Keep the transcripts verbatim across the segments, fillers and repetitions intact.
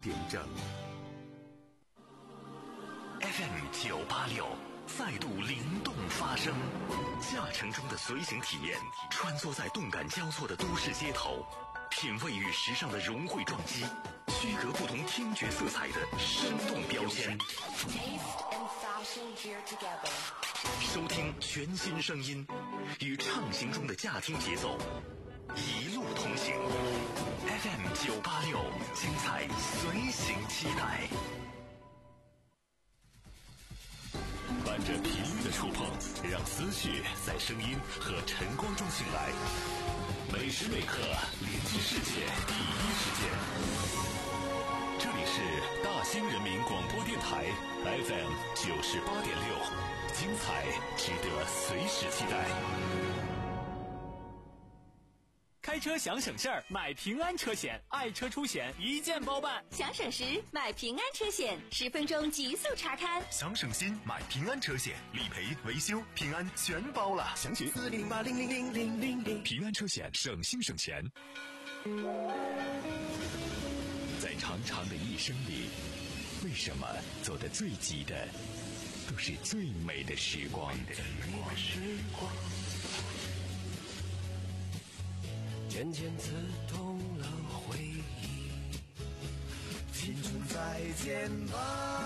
点整。F M 九八六再度灵动发声，驾乘中的随行体验，穿梭在动感交错的都市街头，品味与时尚的融汇撞击，区隔不同听觉色彩的生动标签。收听全新声音，与畅行中的驾听节奏，一路同行。F M 九八六，精彩随行期待。伴着频率的触碰，让思绪在声音和晨光中醒来。每时每刻连接世界第一时间。这里是大兴人民广播电台 F M 九十八点六，精彩值得随时期待。 开车想省事儿，买平安车险，爱车出险一键包办。 想省时买平安车险，十分钟极速查看。 想省心买平安车险，理赔维修平安全包了。详询四零八零零零零零零。 平安车险，省心省钱。在长长的一生里，为什么走得最急的都是最美的时光？ 渐渐刺痛了回忆，青春再见吧，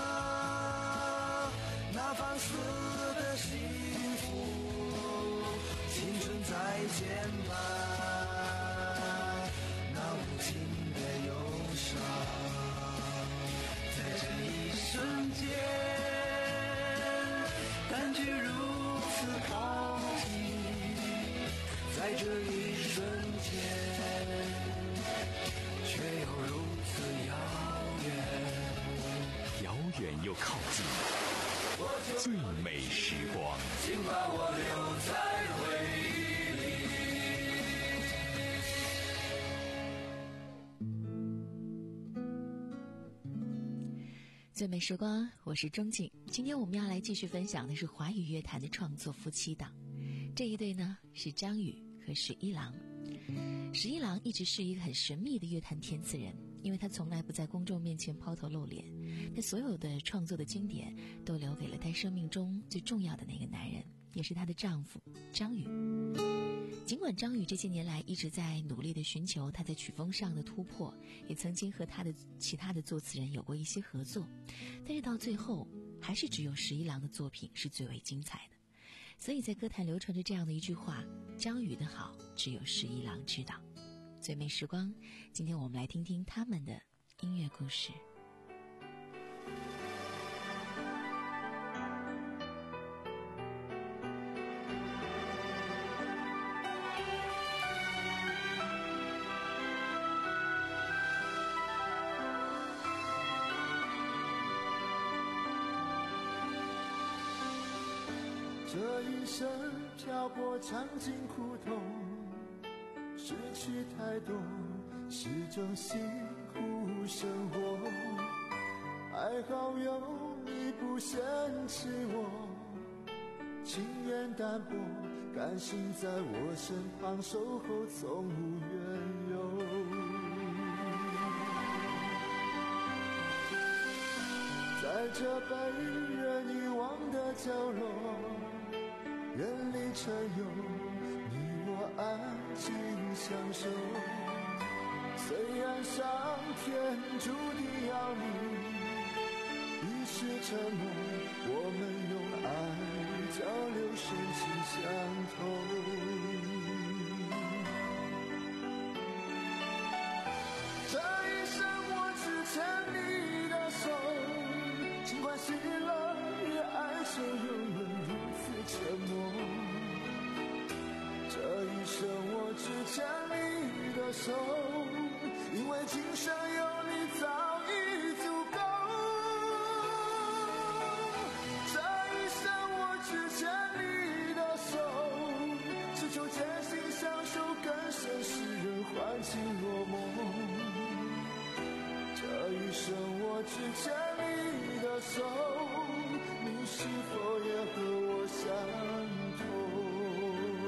那放肆的幸福，青春再见吧，那无情的忧伤，在这一瞬间感觉如此靠近，在这一瞬间却又如此遥远， 遥远又靠近，最美时光， 请把我留在回忆里。最美时光，我是钟静。今天我们要来继续分享的是华语乐坛的创作夫妻档，这一对呢是张宇和十一郎。十一郎一直是一个很神秘的乐坛填词人，因为他从来不在公众面前抛头露脸，他所有的创作的经典都留给了他生命中最重要的那个男人，也是他的丈夫张宇。尽管张宇这些年来一直在努力地寻求他在曲风上的突破，也曾经和他的其他的作词人有过一些合作，但是到最后还是只有十一郎的作品是最为精彩的。所以在歌坛流传着这样的一句话，张宇的好只有十一郎知道。最美时光，今天我们来听听他们的音乐故事。 这一生漂泊尝尽苦痛，失去太多，是种辛苦生活。还好有你不嫌弃我，情愿淡薄，甘心在我身旁守候，从无缘由。在这被人遗忘的角落，人力沉游，你我安静相守。虽然上天注定要你一世沉默，我们用爱交流，深情相通。这一生我只牵你的手，尽管喜乐与哀愁永远如此沉默。这一生我只牵你的手，因为今生有你早已足够。这一生我只牵你的手，只求渐行相守，更深世人欢情落寞。这一生我只牵你的手，你是否也和我相同？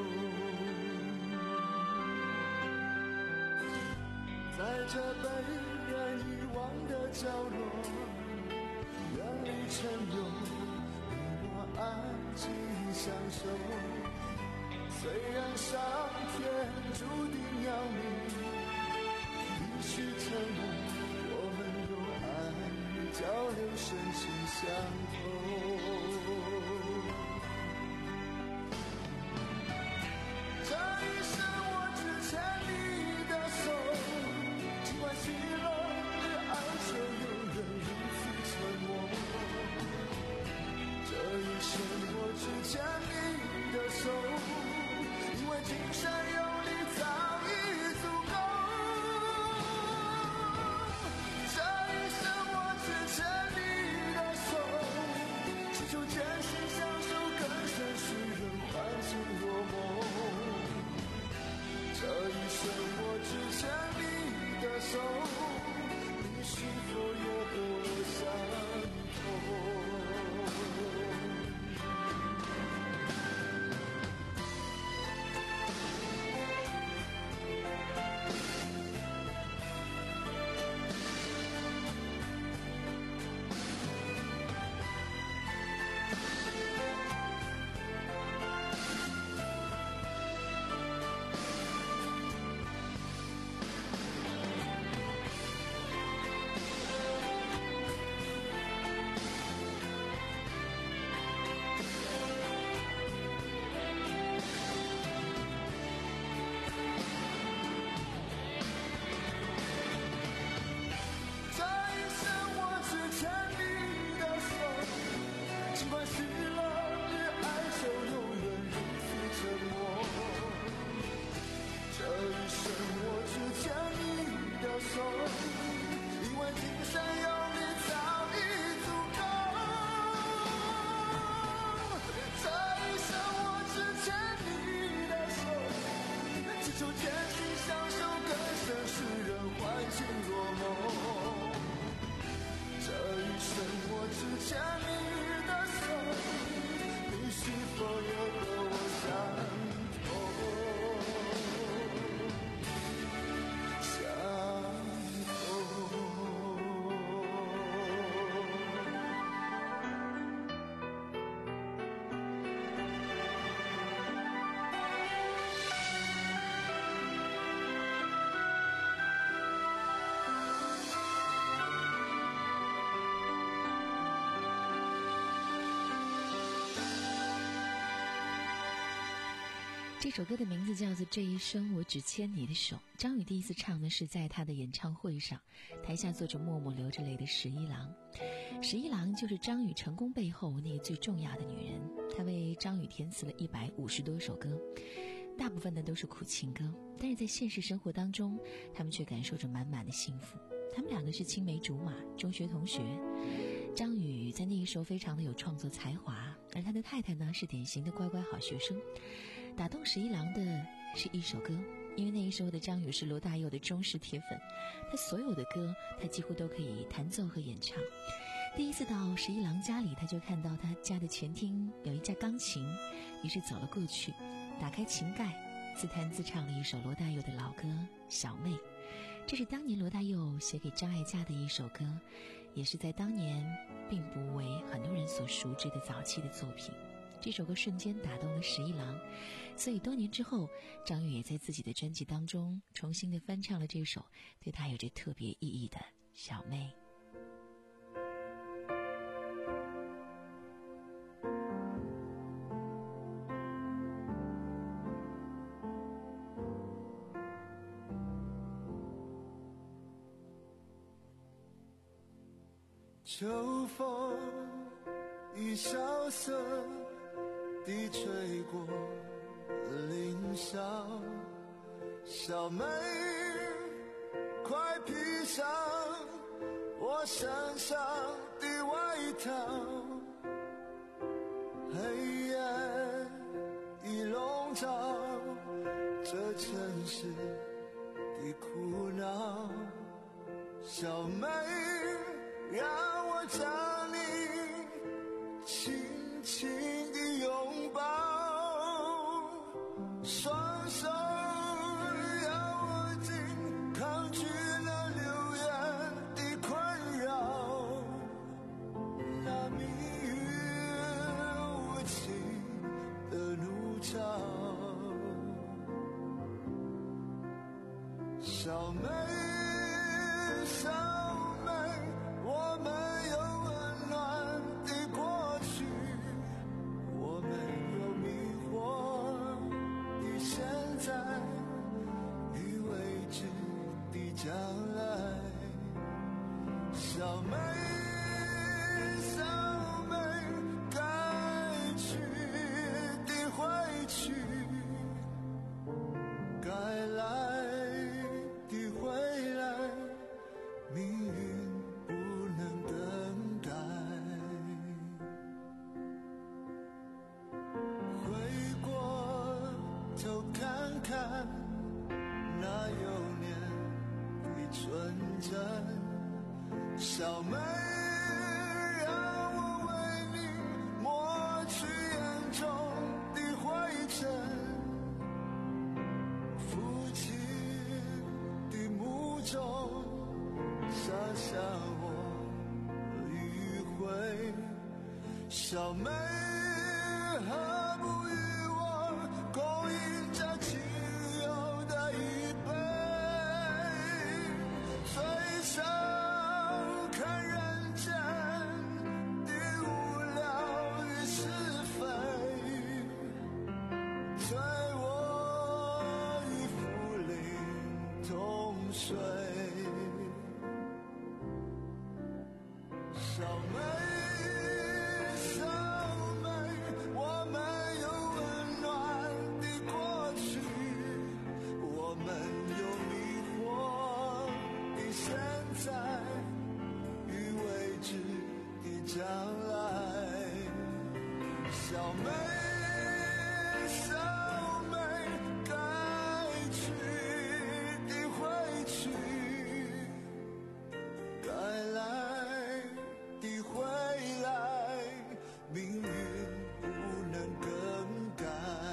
在这被人遗忘的角落，远离尘忧，你我安静相守。虽然上天注定要你必须沉默，我们用爱与交流深情相投。这一生我只牵你的手，尽管喜乐与哀愁永远如此沉默。这一生我只牵你的手，因为今生有你早已足够。这一生我只牵你的手，祈求艰辛相守，更深世人唤醒落寞。这一生我只牵你的手，你是否也和我相同？ 这首歌的名字叫做《这一生我只牵你的手》。张宇第一次唱的是在他的演唱会上，台下坐着默默流着泪的十一郎。十一郎就是张宇成功背后那个最重要的女人，她为张宇填词了一百五十多首歌，大部分的都是苦情歌，但是在现实生活当中，他们却感受着满满的幸福。他们两个是青梅竹马，中学同学。张宇在那个时候非常的有创作才华，而他的太太呢是典型的乖乖好学生。打动十一郎的是一首歌，因为那一时候的张宇是罗大佑的忠实铁粉，他所有的歌他几乎都可以弹奏和演唱。第一次到十一郎家里，他就看到他家的前厅有一架钢琴，于是走了过去，打开琴盖，自弹自唱了一首罗大佑的老歌《小妹》。这是当年罗大佑写给张艾嘉的一首歌，也是在当年并不为很多人所熟知的早期的作品。这首歌瞬间打动了十一郎，所以多年之后，张宇也在自己的专辑当中重新的翻唱了这首对他有着特别意义的《小妹》。 秋风已萧瑟地吹过林梢，小妹快披上我身上的外套，黑夜已笼罩这城市的苦恼，小妹让我将你轻轻地拥抱，双手要握紧抗拒那流言的困扰， 小妹小妹，我们有温暖的过去，我们有迷惑的现在与未知的将来。小妹小妹，该去的会去，该来的会来，命运不能等待。回过头看看那幼年的纯真，小妹，让我为你抹去眼中的灰尘。父亲的墓中洒下我余晖，小妹，何不与我共饮这清幽的一杯，最少看人间的无聊与是非，醉我与福龄同睡。小妹小妹，我们有温暖的过去，我们有迷惑的现在与未知的将来。小妹小妹，该去的会去，该来的会来，命运不能更改。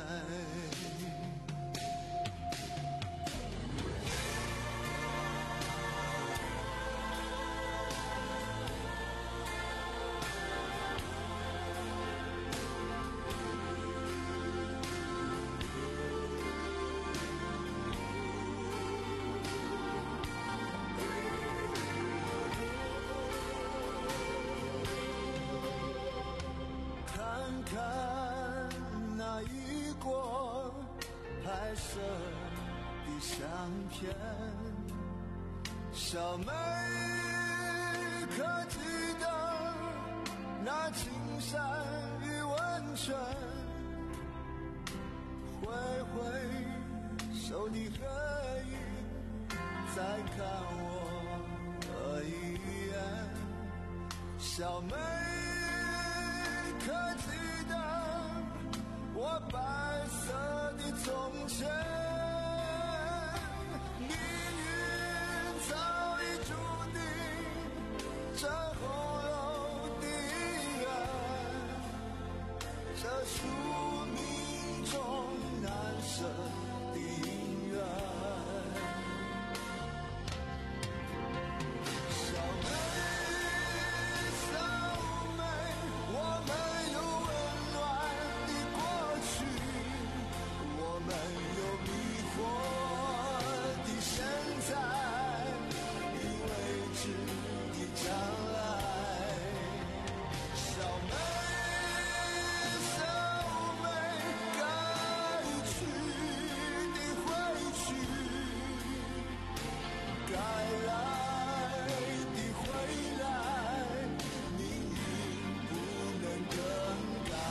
看看那一过拍摄的相片，小妹，可记得那青山与温泉？挥挥手的合影，再看我一眼，小妹，可记得我白色的从前？命运早已注定这红楼的缘，这宿命中难舍的姻缘。小妹小妹，我们有温暖的过去，我们有迷惑的现在与未知的将来。小妹小妹，该去的会去，该来的会来，命运不能更改。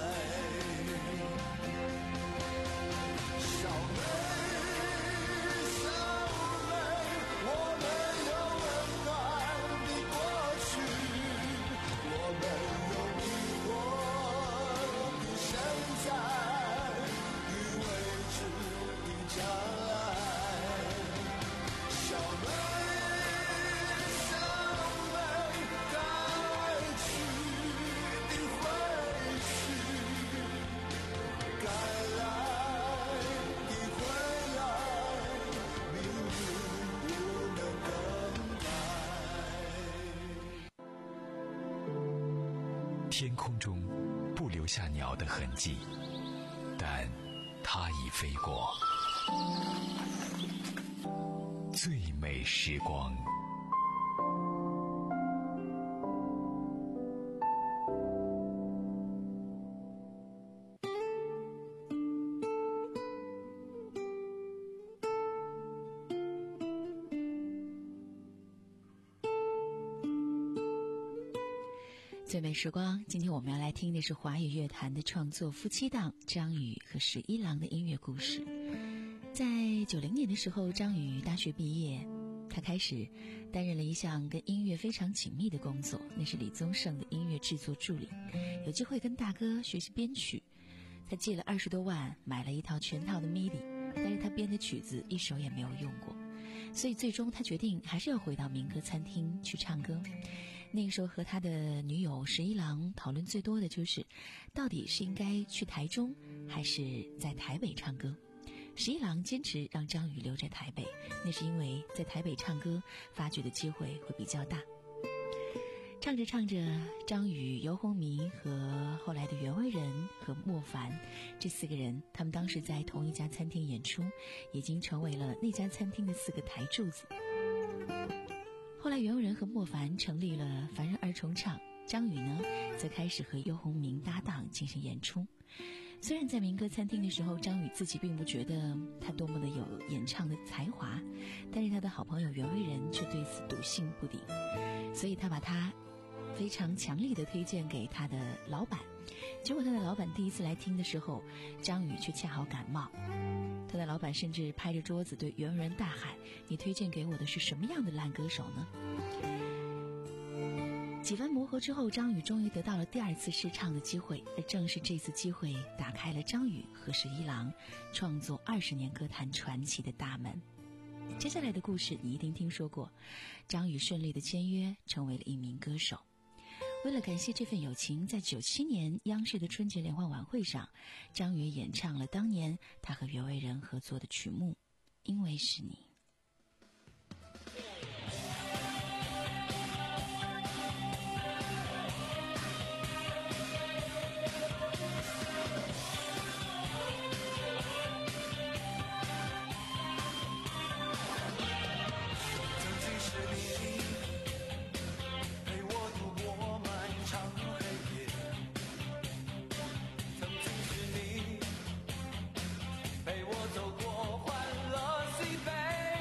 小妹小妹，我们有温暖的过去，我们有迷惑的现在与未知的将来。小妹小妹，该去的会去，该来的会来，命运不能更改。 天空中不留下鸟的痕迹，但它已飞过。 最美时光。 最美时光，今天我们要来听的是华语乐坛的创作夫妻档张宇和十一郎的音乐故事。在九零年的时候，张宇大学毕业，他开始担任了一项跟音乐非常紧密的工作，那是李宗盛的音乐制作助理。有机会跟大哥学习编曲，他借了二十多万买了一套全套的 M I D I， 但是他编的曲子一首也没有用过，所以最终他决定还是要回到民歌餐厅去唱歌。那个时候和他的女友十一郎讨论最多的就是，到底是应该去台中还是在台北唱歌。十一郎坚持让张宇留在台北，那是因为在台北唱歌发掘的机会会比较大。唱着唱着，张宇、游鸿明和后来的袁惟仁和莫凡这四个人，他们当时在同一家餐厅演出，已经成为了那家餐厅的四个台柱子。后来袁惟仁和莫凡成立了凡人二重唱，张宇呢则开始和游鸿明搭档进行演出。虽然在民歌餐厅的时候，张宇自己并不觉得他多么的有演唱的才华，但是他的好朋友袁惟仁却对此笃信不疑，所以他把他非常强力的推荐给他的老板。结果他的老板第一次来听的时候，张宇却恰好感冒，他的老板甚至拍着桌子对袁惟仁大喊：你推荐给我的是什么样的烂歌手呢？几番磨合之后，张宇终于得到了第二次试唱的机会，而正是这次机会打开了张宇和十一郎创作二十年歌坛传奇的大门。接下来的故事你一定听说过，张宇顺利的签约成为了一名歌手。为了感谢这份友情，在九七年央视的春节联欢晚会上，张宇演唱了当年他和袁惟仁合作的曲目《因为是你》。 陪我走过欢乐喜悲。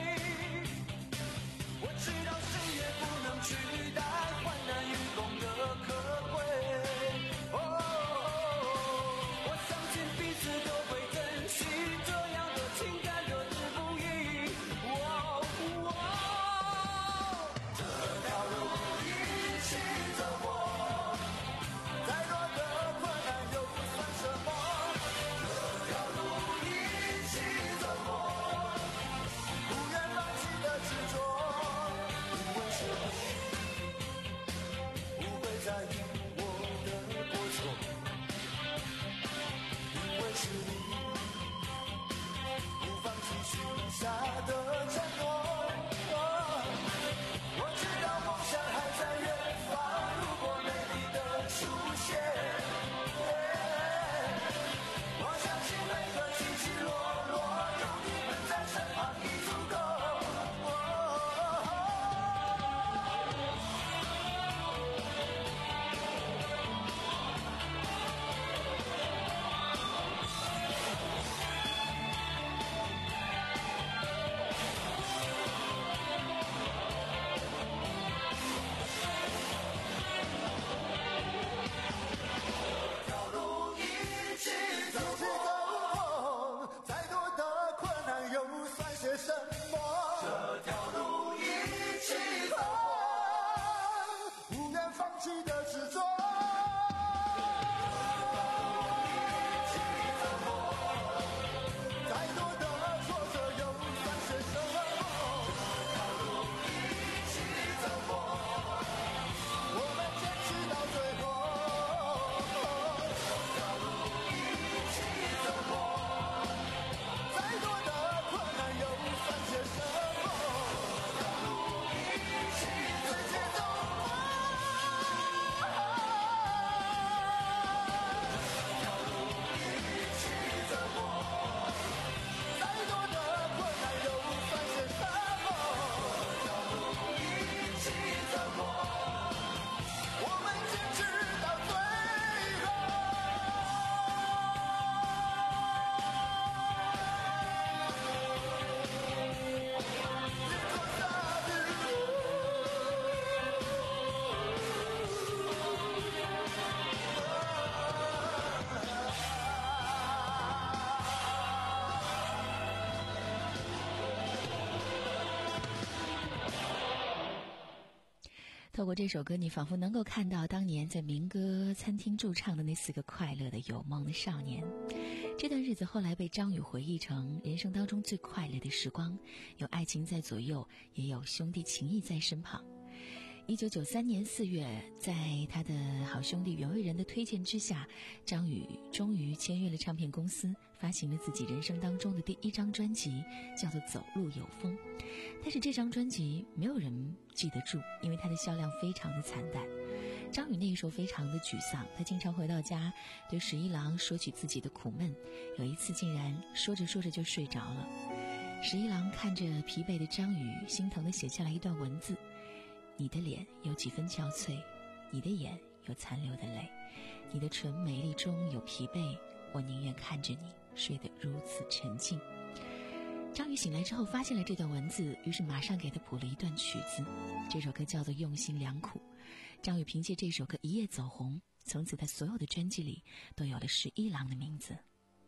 透过这首歌，你仿佛能够看到当年在民歌餐厅驻唱的那四个快乐的有梦的少年。这段日子后来被张宇回忆成人生当中最快乐的时光，有爱情在左右，也有兄弟情谊在身旁。一九九三年四月，在他的好兄弟袁惟仁的推荐之下，张宇终于签约了唱片公司，发行了自己人生当中的第一张专辑，叫做《走路有风》。但是这张专辑没有人记得住，因为它的销量非常的惨淡。张宇那时候非常的沮丧，他经常回到家对十一郎说起自己的苦闷，有一次竟然说着说着就睡着了。十一郎看着疲惫的张宇，心疼地写下了一段文字：你的脸有几分憔悴，你的眼有残留的泪，你的唇美丽中有疲惫，我宁愿看着你睡得如此沉静。张宇醒来之后发现了这段文字，于是马上给他谱了一段曲子，这首歌叫做《用心良苦》。张宇凭借这首歌一夜走红，从此他所有的专辑里都有了十一郎的名字。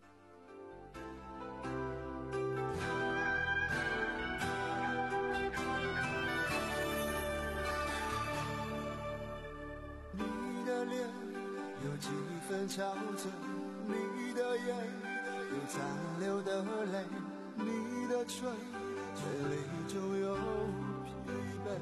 你的脸有几分憔悴，你的眼有残留的泪，你的唇嘴里就有疲惫。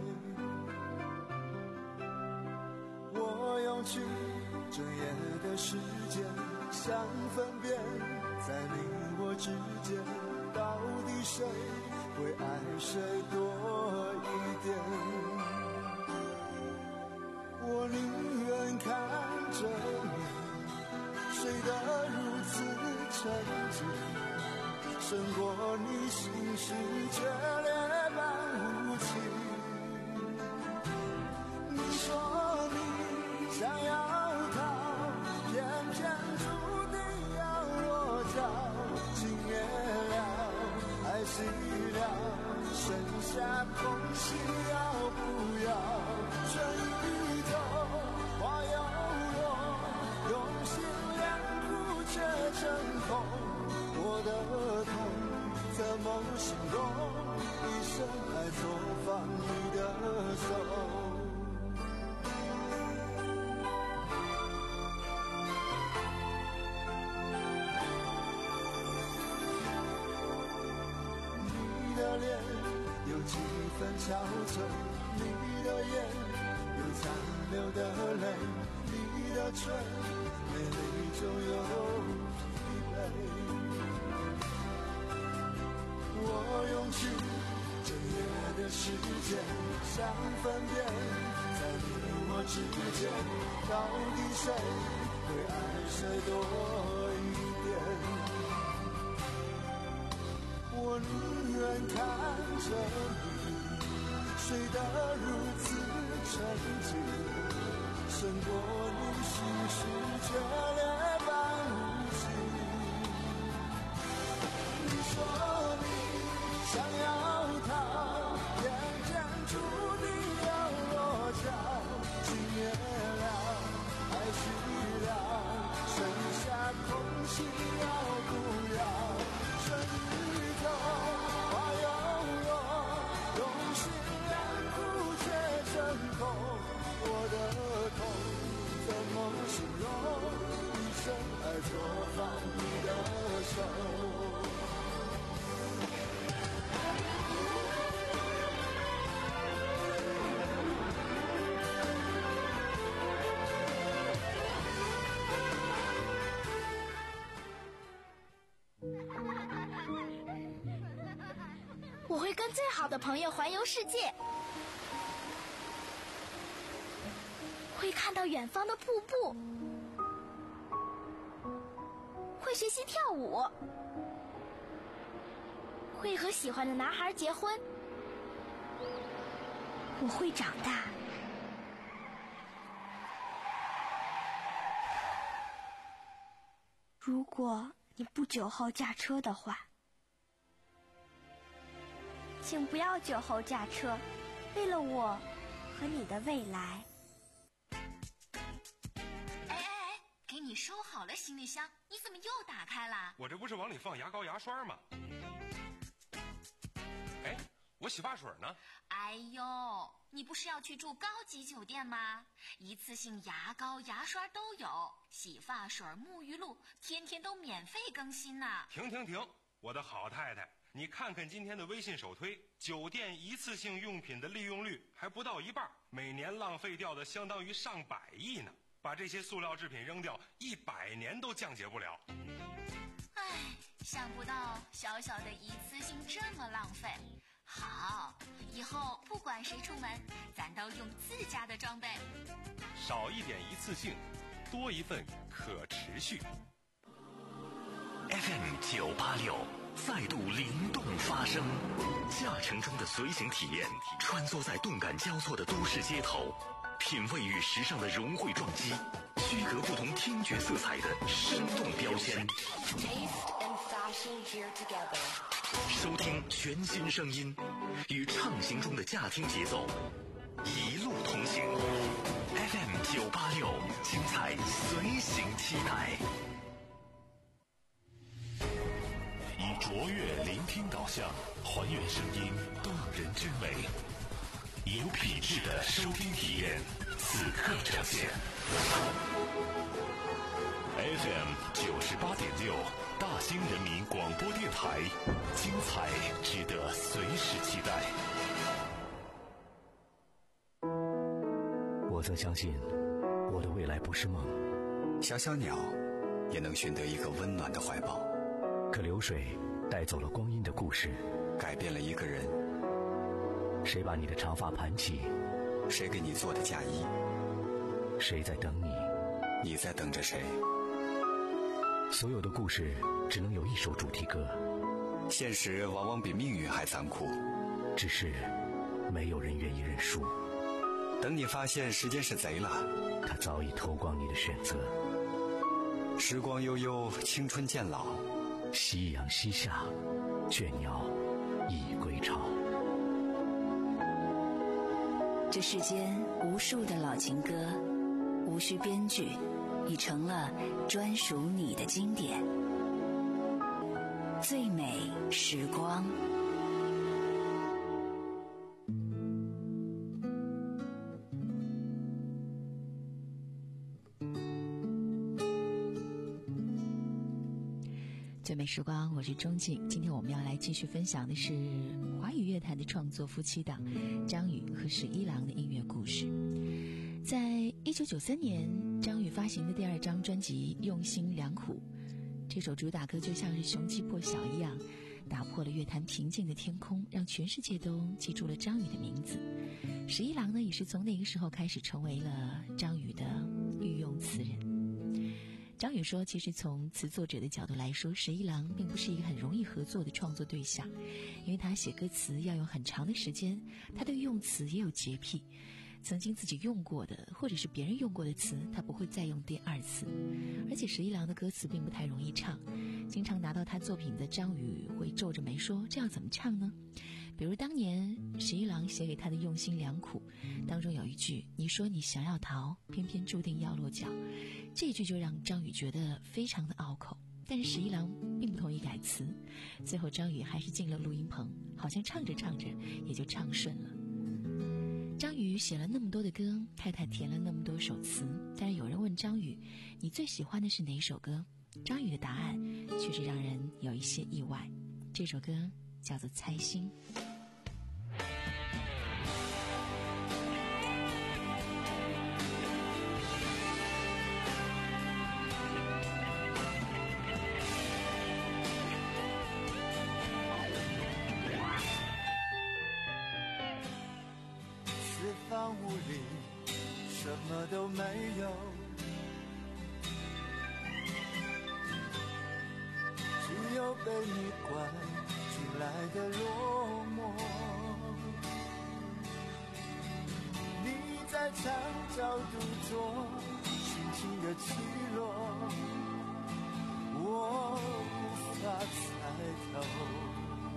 我用尽整夜的时间想分辨，在你我之间到底谁会爱谁多一点。我宁愿看着你睡得如此沉静，胜过你心事决裂般无情。你说你想要逃，偏偏注定要落脚，情灭了，爱熄了，剩下空隙要不要？春雨透，花又落，用心良苦却成空，我的痛怎么形容？一生爱错放你的手。你的脸有几分憔悴，你的眼有残留的泪，你的唇美丽就有疲惫。我用尽整夜的时间想分辨，在你我之间到底谁会爱谁多一点。我宁愿看着你睡得如此沉静，胜过你心事决裂般无情。你说你想要逃，偏偏注定要落脚，情灭了，爱熄了，剩下空隙要不要？春雨透，花又落，用心良苦却成空，我的痛怎么形容？一生爱错放你的手。 我会跟最好的朋友环游世界，会看到远方的瀑布，会学习跳舞，会和喜欢的男孩结婚。我会长大。如果你不酒后驾车的话，请不要酒后驾车，为了我和你的未来。 哎哎哎，给你收好了行李箱，你怎么又打开了？ 我这不是往里放牙膏牙刷吗？哎， 我洗发水呢。 哎呦，你不是要去住高级酒店吗？一次性牙膏、牙刷都有，洗发水、沐浴露天天都免费更新呢。 停停停，我的好太太，你看看今天的微信首推，酒店一次性用品的利用率还不到一半，每年浪费掉的相当于上百亿呢。把这些塑料制品扔掉，一百年都降解不了。 唉，想不到小小的一次性这么浪费。好，以后不管谁出门，咱都用自家的装备。 少一点一次性，多一份可持续。F M 九八六再度灵动发声，驾乘中的随行体验，穿梭在动感交错的都市街头，品味与时尚的融汇撞击，区隔不同听觉色彩的生动标签。收听全新声音，与畅行中的驾听节奏，一路同行。F M 九八六，精彩随行期待。以卓越聆听导向，还原声音动人之美，有品质的收听体验，此刻呈现。F M 九十八点六，大兴人民广播电台，精彩值得随时期待。 我曾相信，我的未来不是梦。 小小鸟也能寻得一个温暖的怀抱。 可流水带走了光阴的故事， 改变了一个人。 谁把你的长发盘起？ 谁给你做的嫁衣？ 谁在等你？ 你在等着谁？ 所有的故事只能有一首主题歌。 现实往往比命运还残酷， 只是没有人愿意认输。 等你发现时间是贼了， 他早已偷光你的选择。 时光悠悠，青春渐老， 夕阳西下，倦鸟已归巢。 这世间无数的老情歌，无需编剧，已成了专属你的经典。最美时光。 最美时光，我是钟静。今天我们要来继续分享的是华语乐坛的创作夫妻档张宇和史一郎的音乐故事。在一九九三年，张宇发行的第二张专辑《用心良苦》，这首主打歌就像是雄鸡破晓一样，打破了乐坛平静的天空，让全世界都记住了张宇的名字。史一郎呢，也是从那个时候开始成为了张宇的御用词人。张宇说，其实从词作者的角度来说，史一郎并不是一个很容易合作的创作对象，因为他写歌词要用很长的时间，他对用词也有洁癖，曾经自己用过的或者是别人用过的词，他不会再用第二次。而且史一郎的歌词并不太容易唱，经常拿到他作品的张宇会皱着眉说，这要怎么唱呢？比如当年史一郎写给他的《用心良苦》当中有一句，你说你想要逃，偏偏注定要落脚，这句就让张宇觉得非常的拗口，但是史一郎并不同意改词，最后张宇还是进了录音棚，好像唱着唱着也就唱顺了。张宇写了那么多的歌，太太填了那么多首词，但是有人问张宇，你最喜欢的是哪首歌？张宇的答案却是让人有一些意外，这首歌叫做《猜心》。 四方无力，什么都没有，只有被你关进来的落寞。你在墙角独坐，轻轻的起落，我无法猜透。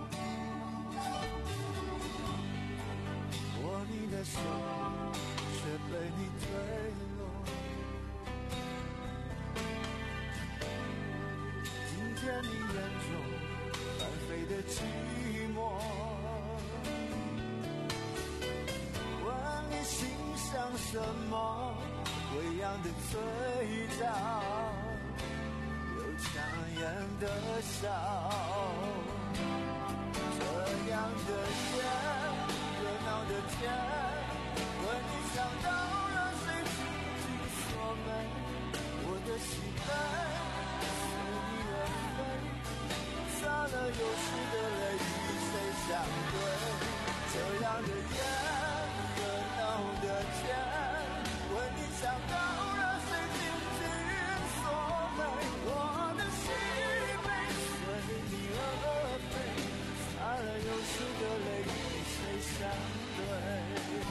握你的手，却被你推落。今天你眼中翻飞的寂寞， 什么微扬的嘴角，有强颜的笑，这样的夜，热闹的天，问你想到了谁紧紧锁眉，我的心扉随你而飞，洒了有时的泪与谁相对，这样的夜，热闹的天，问你想到了谁紧紧锁眉，我的心被随你而飞，洒了有时的泪与谁相对。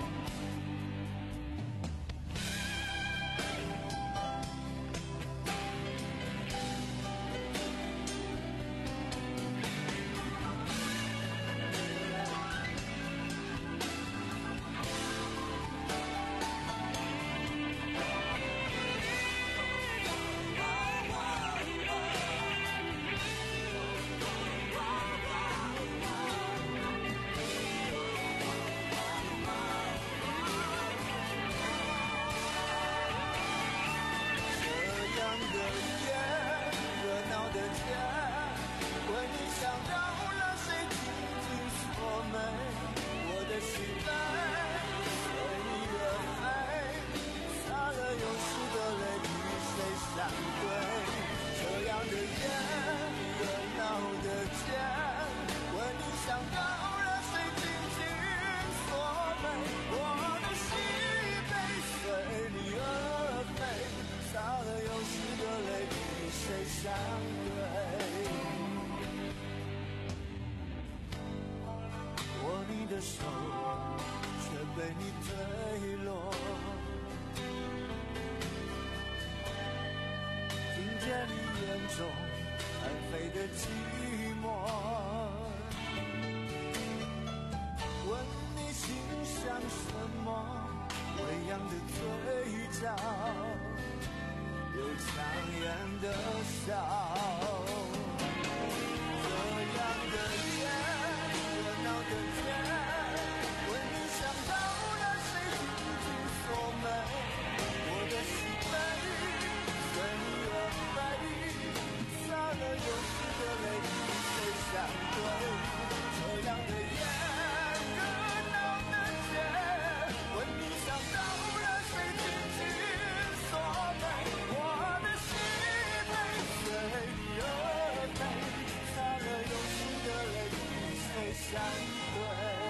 相对，握你的手却被你推落，听见你眼中还飞的寂寞，问你心想什么，微扬的嘴角，有强颜的笑，这样的夜，热闹的天，为你想到了谁紧紧锁眉，我的心扉随你而飞，洒了有时的泪与谁相对，这样的夜，热闹的天，为你想到了谁紧紧锁眉，相对，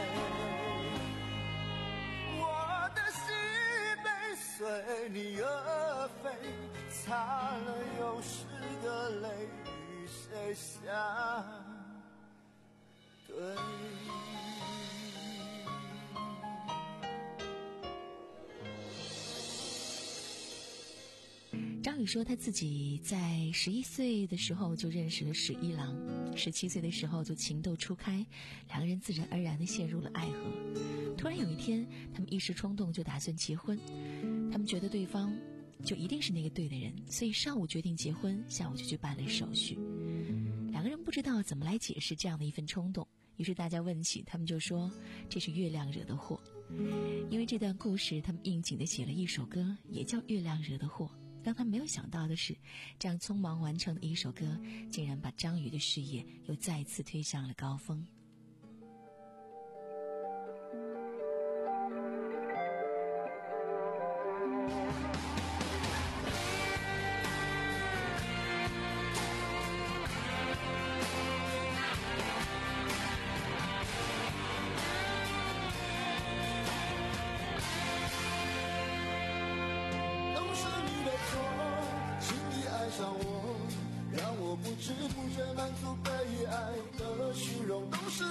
我的心被随你而飞，擦了有时的泪与谁相对。 张宇说他自己在十一岁的时候就认识了史一郎，十七岁的时候就情窦初开，两个人自然而然地陷入了爱河。突然有一天，他们一时冲动就打算结婚，他们觉得对方就一定是那个对的人，所以上午决定结婚，下午就去办了手续。两个人不知道怎么来解释这样的一份冲动，于是大家问起，他们就说这是月亮惹的祸。因为这段故事，他们应景地写了一首歌，也叫《月亮惹的祸》。让他没有想到的是，这样匆忙完成的一首歌，竟然把张宇的事业又再次推向了高峰。 不知不觉满足被爱的虚荣，都是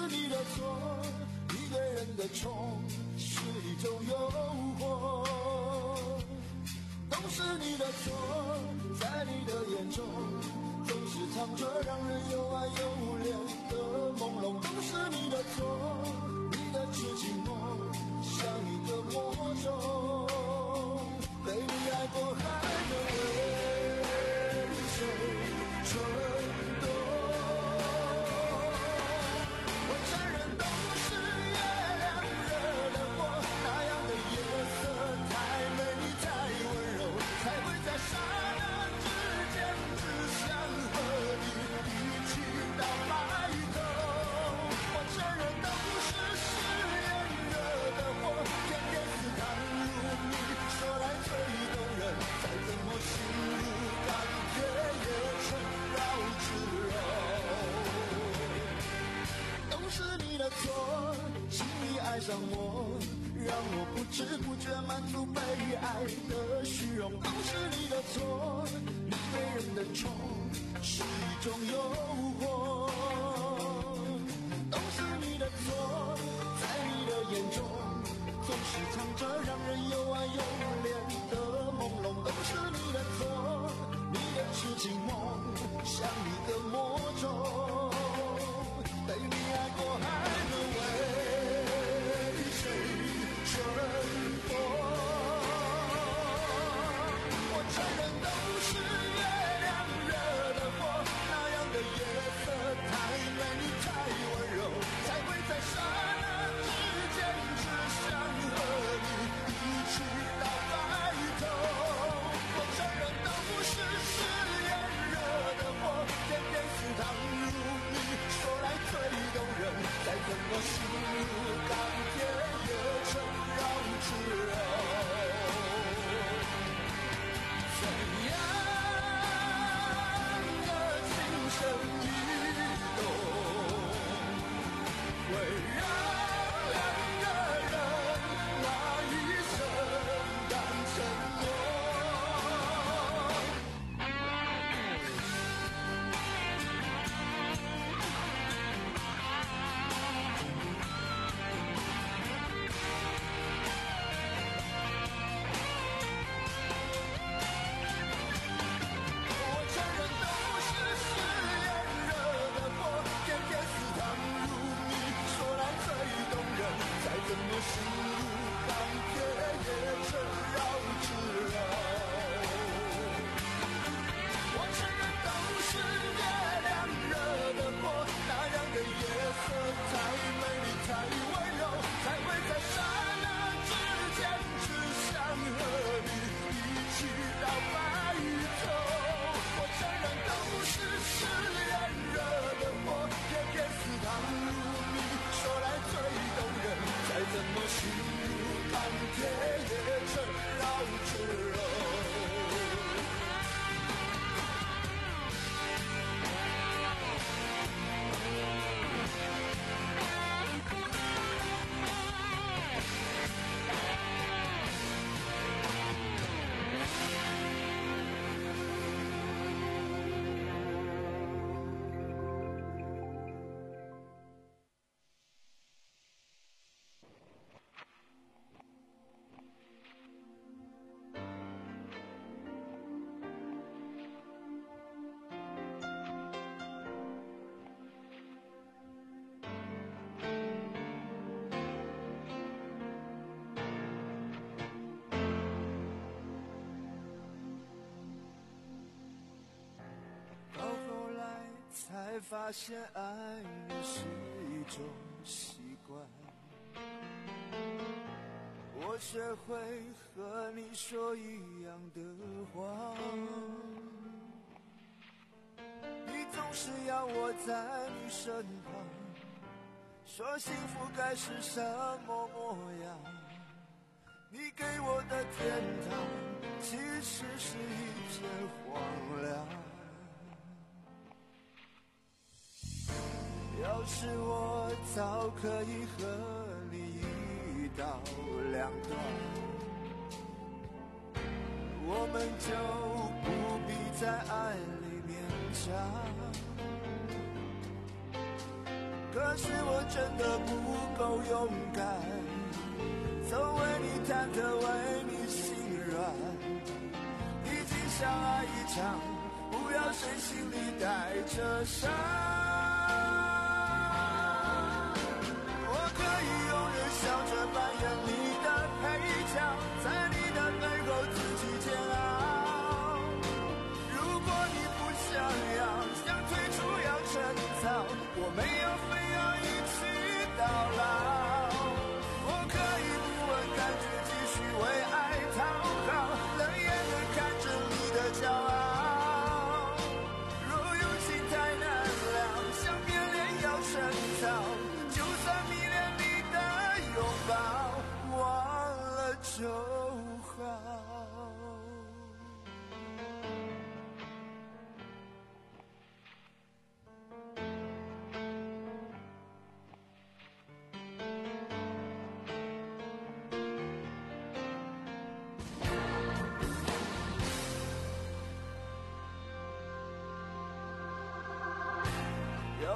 上我，让我不知不觉满足被爱的虚荣，都是你的错，你对人的宠是一种诱惑，都是你的错，在你的眼中总是藏着让人又爱又怜的朦胧，都是你的错，你的痴情梦像你的魔咒，被你爱过还能为谁春风？我承认都是月亮惹的祸，那样的夜色太美丽太温柔，才会在刹那之间只想和你一起到白头。我承认都是誓言惹的祸，偏偏似糖如蜜，说来最动人，再怎么心如钢铁也成绕指柔。怎样的情深意动，会让两个人那一生敢承诺？怎么心如钢铁也成绕指柔？我承认都是月亮惹的祸，那样的夜色太美丽太温柔，才会在刹那之间只想和你一起到白头。我承认都是誓言惹的祸，偏偏似糖如蜜，说来最动人，再怎么心如钢铁也成绕指柔。才发现爱你是一种习惯，我学会和你说一样的话，你总是要我在你身旁，说幸福该是什么模样，你给我的天堂其实是一片荒凉。要是我早可以和你一刀两断，我们就不必在爱里勉强。可是我真的不够勇敢，总为你忐忑，为你心软，已经相爱一场，不要谁心里带着伤。笑着扮演你的配角，在你的背后自己煎熬。如果你不想要，想退出要趁早，我没有非要一起到老。我可以不问感觉，继续为爱讨好，冷眼地看着你的骄傲。若有情太难了，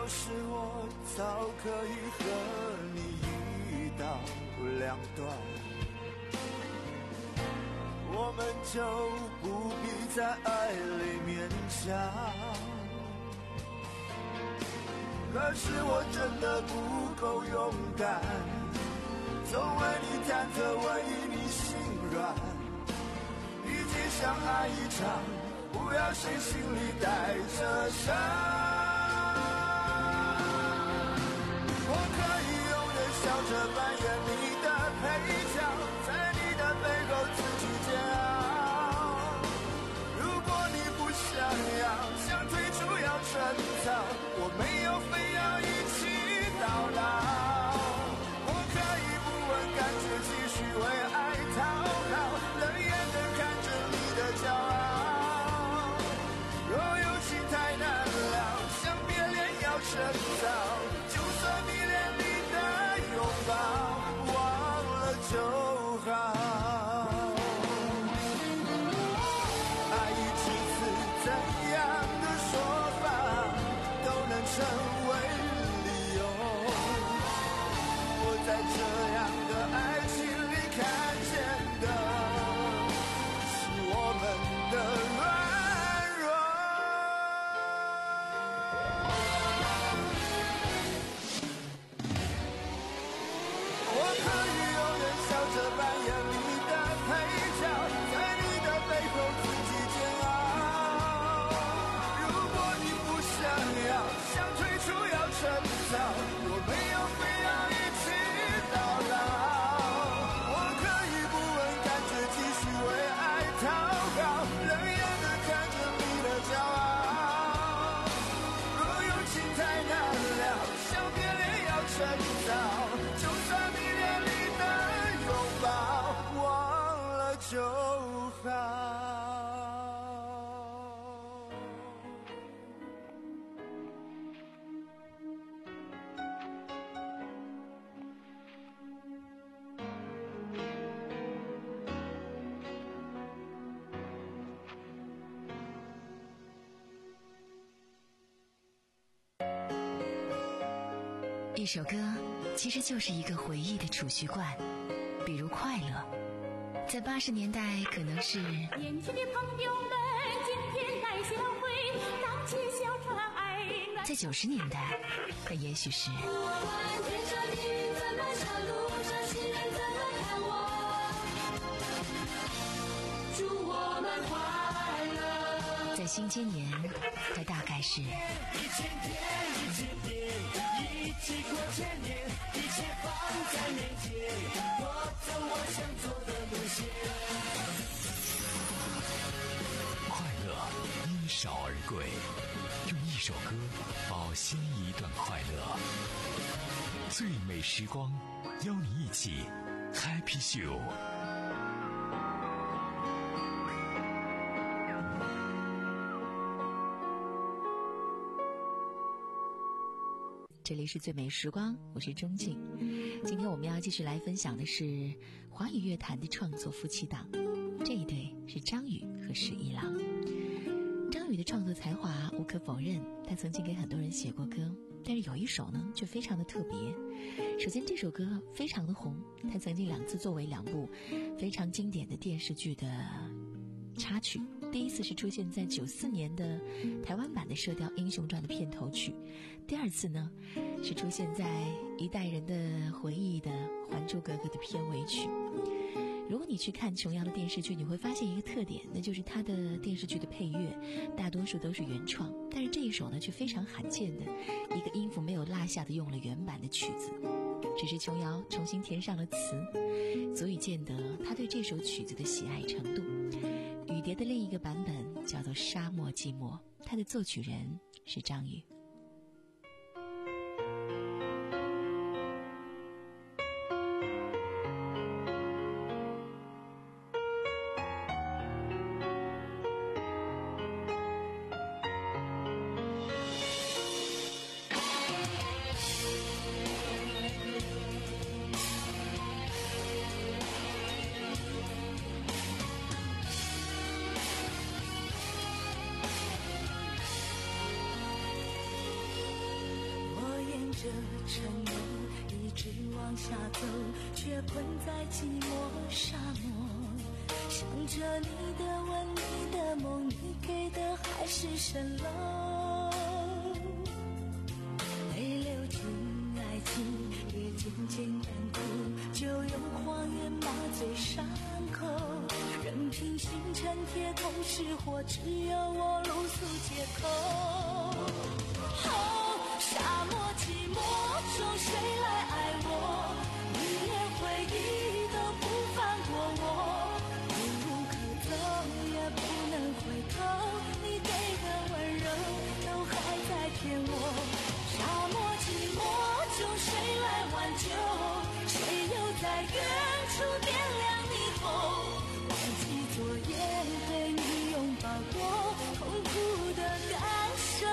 要是我早可以和你一刀两断，我们就不必在爱里勉强。可是我真的不够勇敢，总为你忐忑，为你心软，与其相爱一场，不要谁心里带着伤。我可以永远笑着扮演你的配角，在你的背后自己煎熬。如果你不想要，想退出要趁早，我没有非要一起到老。我可以不问感觉，继续为爱讨好，冷眼地看着你的骄傲。若有情太难了，想别恋要趁早，就算迷恋你的拥抱，忘了就好。爱一次次怎样的说法都能成为理由，我在这样的爱情里看见的是我们的软弱。我可以永远笑着扮演你的配角，在你的背后自己煎熬。如果你不想要，想退出要趁早，我没有非要一起到老。我可以不问感觉，继续为爱讨好，冷眼地看着你的骄傲。若有情太难了，想别恋要趁早，就算迷恋你的拥抱，忘了就好。 一首歌其实就是一个回忆的储蓄罐，比如快乐，在八十年代可能是年轻的朋友们今天带笑会，荡起小船爱暖， 在九十年代那也许是在新千年它大概是一千天一千天一起过千年，一切放在面前，我走我想走的路线。 快乐因少而贵，用一首歌保鲜一段快乐。最美时光，邀你一起 Happy Show。 这里是最美时光，我是钟静。今天我们要继续来分享的是华语乐坛的创作夫妻档，这一对是张宇和史一郎。张宇的创作才华无可否认，他曾经给很多人写过歌，但是有一首呢却非常的特别。首先这首歌非常的红，他曾经两次作为两部非常经典的电视剧的插曲。第一次是出现在九四年的台湾版的《射雕英雄传》的片头曲，第二次呢是出现在一代人的回忆的《还珠格格》的片尾曲。如果你去看琼瑶的电视剧，你会发现一个特点，那就是它的电视剧的配乐大多数都是原创，但是这一首呢却非常罕见的一个音符没有落下的用了原版的曲子，只是琼瑶重新填上了词，足以见得他对这首曲子的喜爱程度。雨蝶的另一个版本叫做《沙漠寂寞》，它的作曲人是张宇。 承诺，一直往下走，却困在寂寞沙漠。想着你的吻，你的梦，你给的还是蜃楼。没流进爱情，也渐渐干枯，就用谎言麻醉伤口，任凭星辰铁空失火，只有我露宿街头。哦，沙漠寂寞中谁来爱我？你连回忆都不放过我，无路可走也不能回头，你给的温柔都还在骗我。沙漠寂寞中谁来挽救？谁又在远处点亮霓虹？忘记昨夜被你拥抱过痛苦的感受。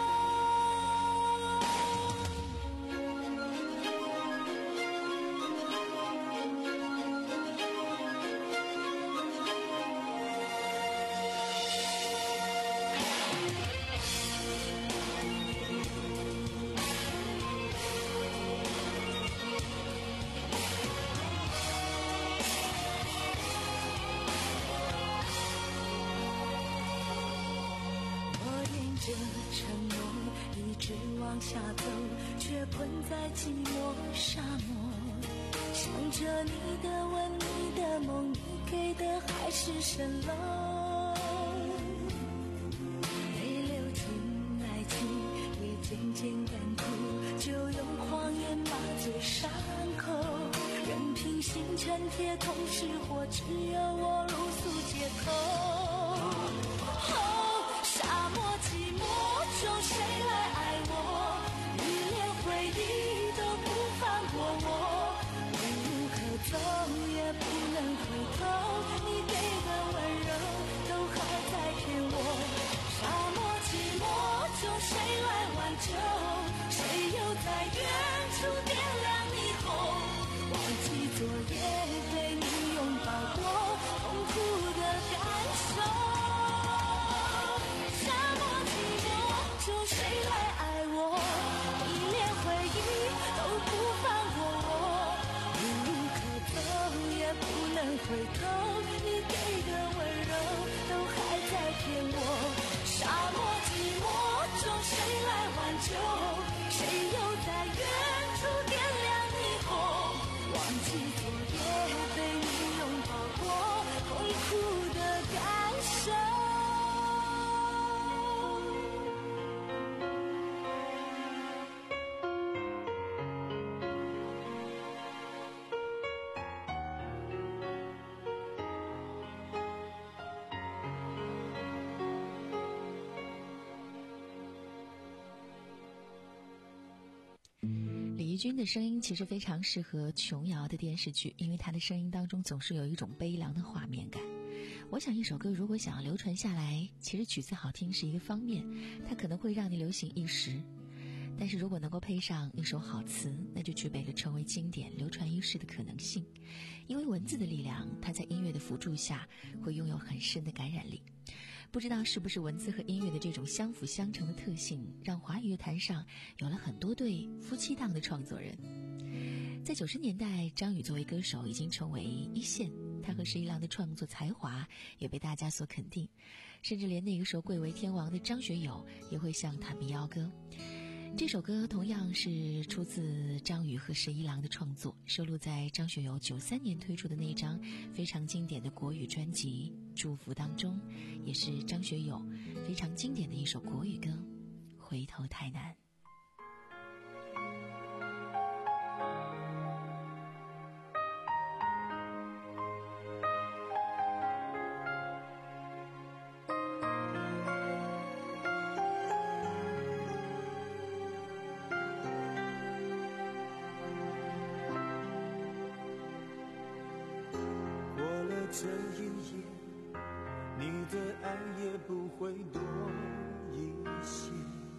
承诺一直往下走，却困在寂寞沙漠。想着你的吻，你的梦，你给的还是蜃楼。没流进爱情，也渐渐干枯，就用谎言麻醉伤口，任凭星辰铁空失火，只有我露宿街头。沙漠寂寞中谁来爱我？你连回忆都不放过我，无路可走也不能回头，你给的温柔都还在骗我。沙漠寂寞中谁来挽救？谁又在远处点亮霓虹？忘记昨夜被你拥抱过痛苦的感受。谁来爱我？你连回忆都不放过我，无路可走也不能回头，你给的温柔都还在骗我。沙漠寂寞中谁来挽救？谁又在远处点亮霓虹？忘记昨夜被你拥抱过痛苦的感受。 李翊君的声音其实非常适合琼瑶的电视剧，因为她的声音当中总是有一种悲凉的画面感。我想一首歌如果想要流传下来，其实曲子好听是一个方面，它可能会让你流行一时，但是如果能够配上一首好词，那就具备了成为经典流传一世的可能性。因为文字的力量，它在音乐的辅助下会拥有很深的感染力。不知道是不是文字和音乐的这种相辅相成的特性，让华语乐坛上有了很多对夫妻档的创作人。在九十年代，张宇作为歌手已经成为一线，他和十一郎的创作才华也被大家所肯定，甚至连那个时候贵为天王的张学友也会向他们邀歌。这首歌同样是出自张宇和十一郎的创作，收录在张学友九三年推出的那张非常经典的国语专辑《祝福》当中，也是张学友非常经典的一首国语歌《回头太难》。 这一夜，你的爱也不会多一些，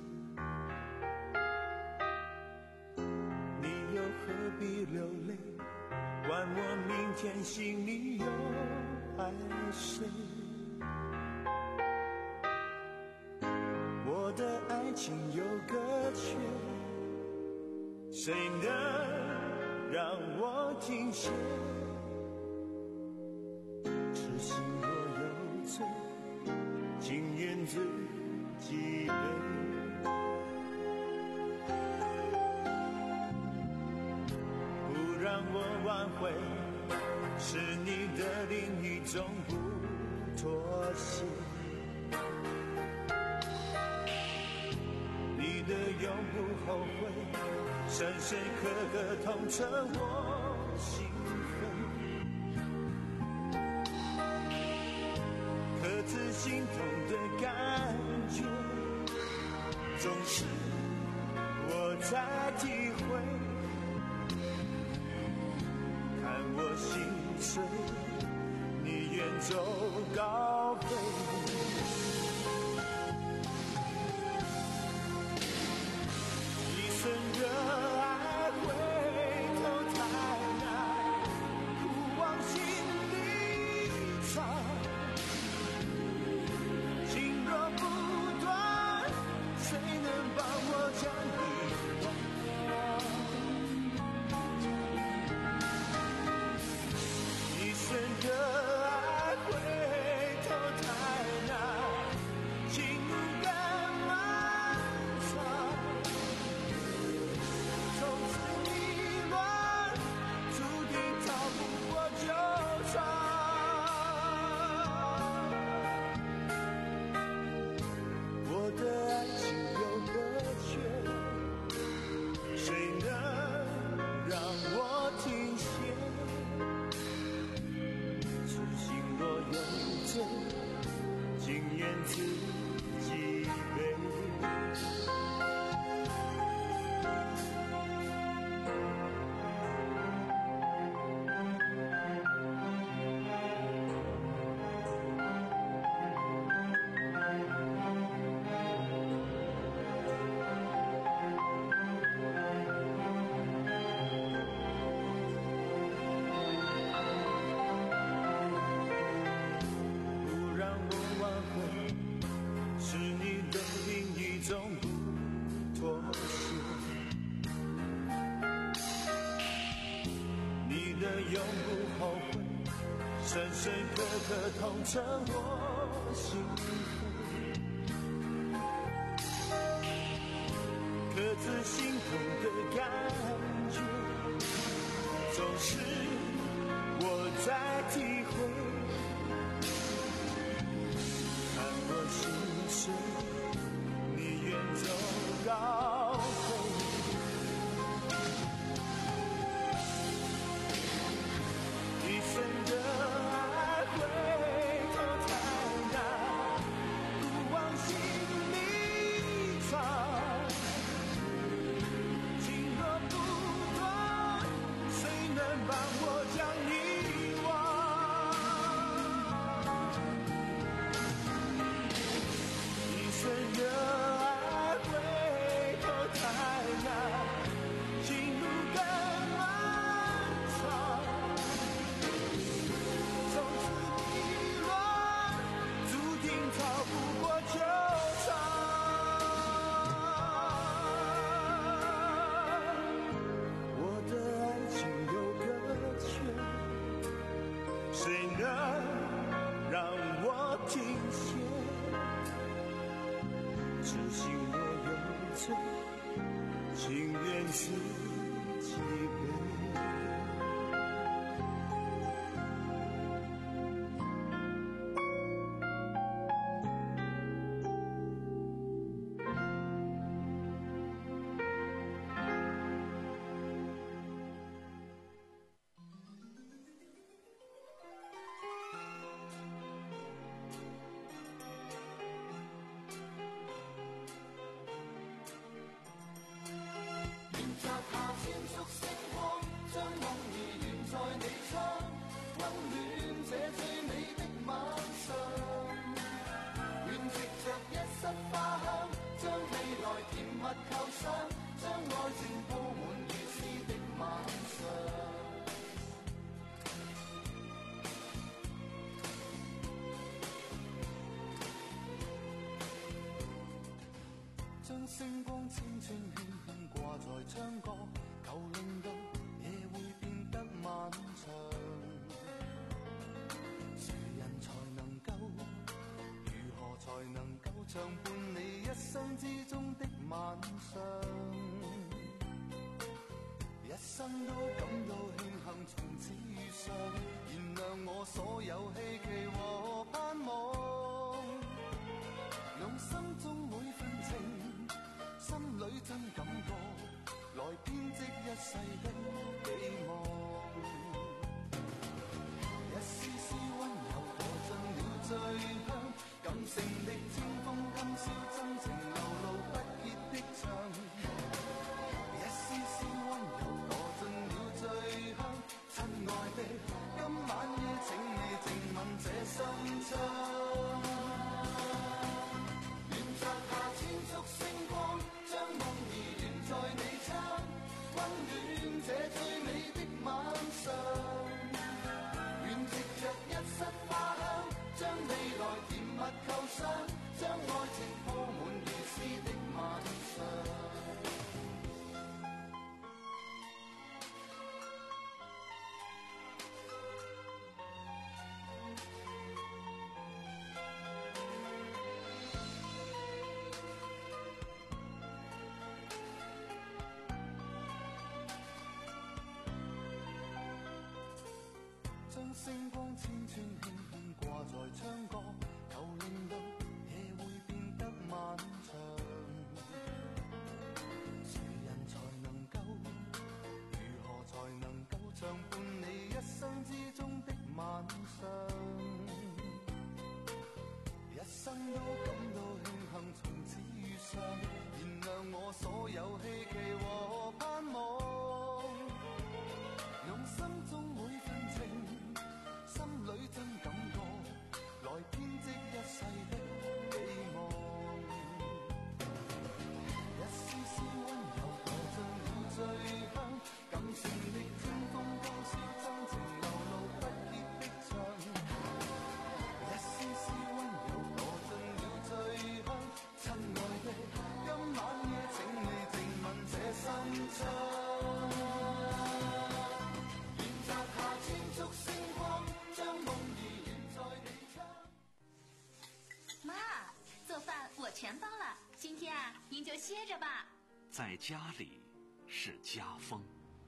你又何必流泪？管我明天心里有爱谁？我的爱情有个缺， 谁能让我停歇？痴心若有罪，情愿自己背。不让我挽回，是你的另一种不妥协。你的永不后悔，深深刻刻痛彻我心扉。各自心痛的感觉，总是我在体会。看我心碎，你远走高飞。一生热爱回头太难，苦往心里藏。情若不断，谁能帮我将你忘？一生热爱回头太难，情感漫长。从此迷乱，注定逃不过纠缠。我的爱情有个缺，谁能让我停歇？痴心若有罪，情愿自己背。不让我挽回，是你的另一种不妥协。你的永不后悔，深深刻刻痛彻我心扉。各自心痛的感觉，总是我在体会。看我心碎，你远走高飞。一生热爱回头太难，苦往心里藏。情若不断，谁能帮我将你忘？一生热爱回头太难，情路更漫长。从此迷乱，注定逃不过纠缠。我的爱情有个缺，谁能让我停歇？痴心若有罪，情愿自己背。 将星光轻轻轻轻挂在窗角， 令到夜會變得漫長。誰人才能夠，如何才能夠長伴你一生之中的晚上？一生都感到慶幸從此遇上，原諒我所有希冀和盼望，用心中每份情，心裏真感覺，來編織一世的寄望。一絲絲溫柔墮進了醉鄉，感性的清風今宵真情流露不結的腸。一絲絲溫柔墮進了醉鄉，親愛的，今晚夜請你靜吻這心窗。願摘下千束星光，將夢兒暖在你窗，溫暖這最美的晚上。願藉着一室花香，將未來甜蜜構想，將愛情鋪滿如詩的晚上。將星光千串輕輕掛在窗角，求令到夜會變得漫長。誰人才能夠，如何才能夠長伴你一生之中的晚上？一生都感到慶幸從此遇上，原諒我所有希冀和盼望，用心中每份情，心裏真感覺，來編織一世的寄望。一絲絲溫柔墮進了醉鄉，感性的天風今宵真情流露不結的腸。一絲絲溫柔墮進了醉鄉，親愛的，今晚夜請你靜吻這心窗。 妈，做饭我全包了，今天啊，您就歇着吧。 在家里是家风。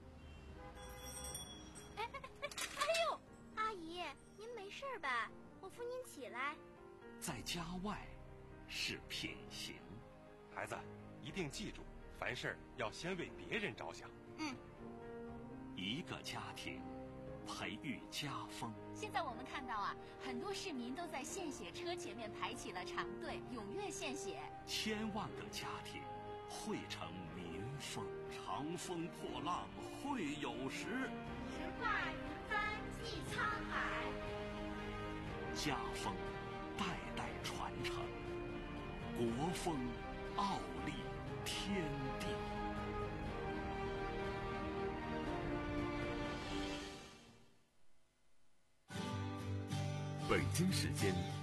哎哎哎！哎呦，阿姨，您没事吧？我扶您起来。 在家外是品行。 孩子，一定记住，凡事要先为别人着想。 嗯。 一个家庭培育家风。 现在我们看到啊，很多市民都在献血车前面排起了长队，踊跃献血。 千万个家庭汇成民风，长风破浪会有时， 直挂云帆济沧海。 家风代代传承，国风傲立天地。 北京时间